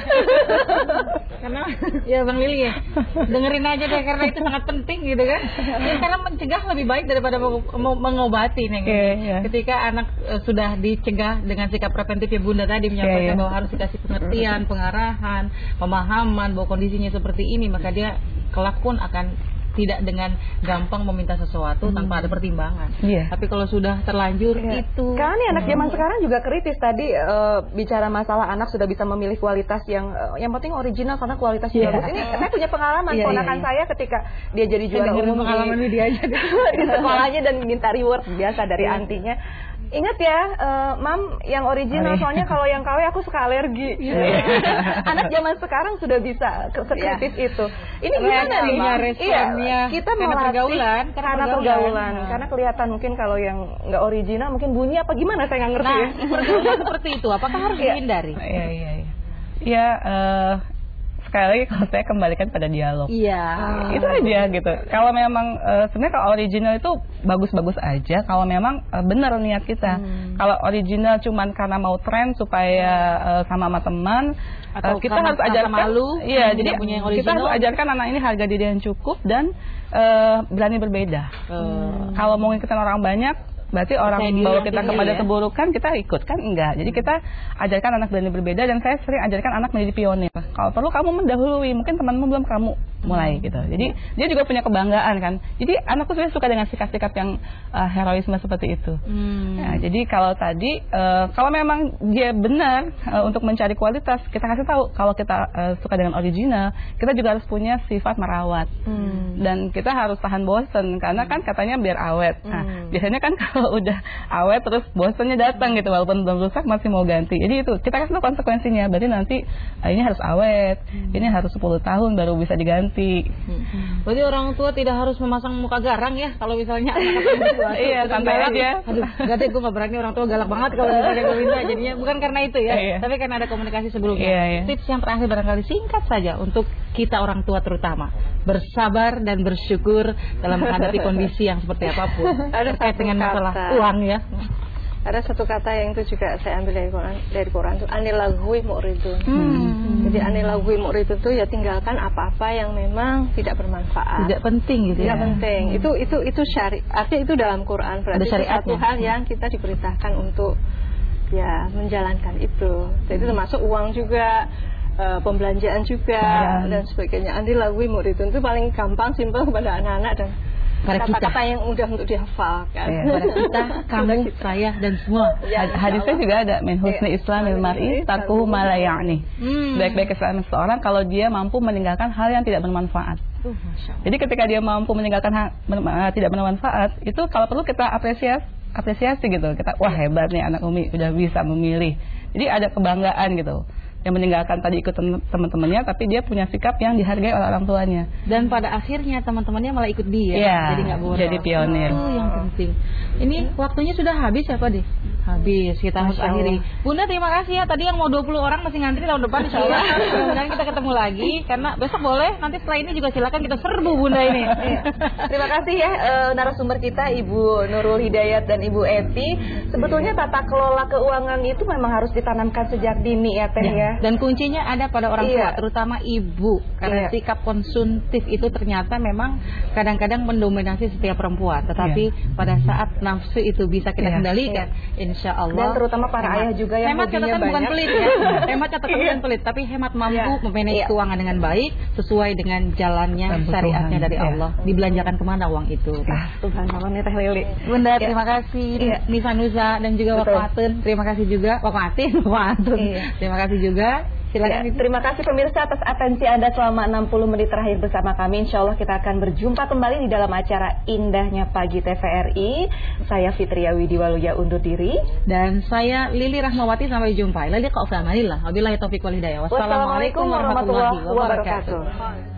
Karena ya Bang Lili ya, dengerin aja deh karena itu sangat penting gitu kan. Ya, karena mencegah lebih baik daripada mengobati nih. Yeah, yeah. Ketika anak uh, sudah dicegah dengan sikap preventif ya Bunda tadi menyampaikan yeah, yeah. bahwa harus dikasih pengertian, pengarahan, pemahaman bahwa kondisinya seperti ini, maka dia kelak pun akan tidak dengan gampang meminta sesuatu hmm. tanpa ada pertimbangan. Yeah. Tapi kalau sudah terlanjur yeah. itu. Karena nih anak zaman hmm. sekarang juga kritis tadi uh, bicara masalah anak sudah bisa memilih kualitas yang uh, yang penting original karena kualitasnya yeah. bagus. Ini saya punya pengalaman yeah, ponakan yeah, yeah. saya ketika dia jadi juara umum pengalaman di, dia aja di sekolahnya dan minta reward biasa dari yeah. antinya. Ingat ya, uh, Mam, yang original, soalnya kalau yang K W aku suka alergi. Yeah. Anak zaman sekarang sudah bisa sekritis yeah. itu. Ini gimana nih? Iya, kita melatih pergaulan, karena, karena pergaulan, nah. karena kelihatan mungkin kalau yang nggak original mungkin bunyi apa gimana saya nggak ngerti. Nah, ya. Pergaulan seperti itu, apakah harus dihindari? Iya, iya, iya. Ya. Uh, sekali lagi kalau saya kembalikan pada dialog. Iya. Oh. Itu aja gitu. Kalau memang uh, sebenarnya kalau original itu bagus-bagus aja. Kalau memang uh, benar niat kita. Hmm. Kalau original cuman karena mau tren supaya uh, sama sama teman, uh, kita harus ajarkan. Malu, iya, jadi punya yang kita harus ajarkan anak ini harga diri yang cukup dan uh, berani berbeda. Hmm. Kalau mau ngikutin orang banyak, berarti orang bawa kita kepada ya? keburukan, kita ikut kan enggak. Jadi kita ajarkan anak berani berbeda, dan saya sering ajarkan anak menjadi pionir. Kalau perlu kamu mendahului, mungkin temanmu belum, kamu mulai gitu. Jadi dia juga punya kebanggaan kan. Jadi anakku sebenarnya suka dengan sikap-sikap yang uh, heroisme seperti itu. Hmm. Ya, jadi kalau tadi uh, kalau memang dia benar uh, untuk mencari kualitas, kita kasih tahu kalau kita uh, suka dengan original, kita juga harus punya sifat merawat. Hmm. Dan kita harus tahan bosen karena kan katanya biar awet. Nah, hmm. biasanya kan kalau udah awet terus bosannya datang gitu, walaupun belum rusak masih mau ganti. Jadi itu kita kasih tahu konsekuensinya. Berarti nanti uh, ini harus awet, hmm. ini harus sepuluh tahun baru bisa diganti. Hmm. Berarti orang tua tidak harus memasang muka garang ya kalau misalnya anak-anak iya, santai aja. Aduh, gak deh, gue gak berani, orang tua galak banget kalau misalnya gue minta. Jadinya bukan karena itu ya, iya. tapi karena ada komunikasi sebelumnya. Iya, iya. Tips yang terakhir barangkali singkat saja untuk kita orang tua terutama, bersabar dan bersyukur dalam menghadapi kondisi yang seperti apapun. Ada terkait dengan masalah kata. uang ya. Ada satu kata yang itu juga saya ambil dari Quran, dari Quran itu anilagwi mu'ridun. Hmm. Jadi anilagwi mu'ridun itu ya tinggalkan apa-apa yang memang tidak bermanfaat. Tidak penting gitu tidak ya. penting. Hmm. Itu itu itu syari, artinya itu dalam Quran, berarti itu satu hal yang kita diperintahkan untuk ya menjalankan itu. Jadi termasuk uang juga, uh, pembelanjaan juga ya. dan sebagainya. Anilagwi mu'ridun itu paling gampang, simpel kepada anak-anak dan kata-kata yang mudah untuk dihafalkan. Ya, pada kita, kamu, saya dan semua. Ya, hadisnya juga ada min husni islamil mar'i tarkuhu ma la ya'ni. Baik-baik Islam seseorang kalau dia mampu meninggalkan hal yang tidak bermanfaat. Uh, Jadi ketika dia mampu meninggalkan hal uh, tidak bermanfaat, itu kalau perlu kita apresiasi, apresiasi gitu. Kita wah hebat nih anak Umi udah bisa memilih. Jadi ada kebanggaan gitu. Yang meninggalkan tadi ikut teman-temannya, tapi dia punya sikap yang dihargai oleh orang tuanya. Dan pada akhirnya teman-temannya malah ikut dia, ya, jadi nggak boros. Jadi pionir. Itu yang penting. Ini waktunya sudah habis ya Pak Di? Habis, kita harus akhiri. Bunda terima kasih ya, tadi yang mau dua puluh orang masih ngantri tahun depan insya Allah. Mudah-mudahan kita ketemu lagi, karena besok boleh, nanti setelah ini juga silakan kita serbu Bunda ini. Terima kasih ya uh, narasumber kita Ibu Nurul Hidayat dan Ibu Eti. Sebetulnya tata kelola keuangan itu memang harus ditanamkan sejak dini ya Teh ya. Dan kuncinya ada pada orang tua, iya. terutama ibu, karena iya. sikap konsumtif itu ternyata memang kadang-kadang mendominasi setiap perempuan. Tetapi iya. pada saat nafsu itu bisa kita iya. kendalikan, iya. insya Allah. Dan terutama para hemat. ayah juga yang hemat catatan bukan pelit ya, hemat catatan iya. bukan pelit, tapi hemat mampu iya. memanage iya. keuangan dengan baik sesuai dengan jalannya syariatnya dari iya. Allah. Dibelanjakan kemana uang itu? Ah, Tuhan malamnya Teh Lili. Bunda iya. terima kasih, iya. Nisa Nusa dan juga Wakwaten, terima kasih juga Wakwatin, Wakwaten, iya. terima kasih juga. Silakan. Ya, terima kasih pemirsa atas atensi Anda selama enam puluh menit terakhir bersama kami. Insya Allah kita akan berjumpa kembali di dalam acara Indahnya Pagi T V R I. Saya Fitria Widiwaluya undur diri. Dan saya Lili Rahmawati, sampai jumpa. Lali kau fi amanillah. Wabillahi taufiq wal hidayah. Wassalamualaikum warahmatullahi wabarakatuh.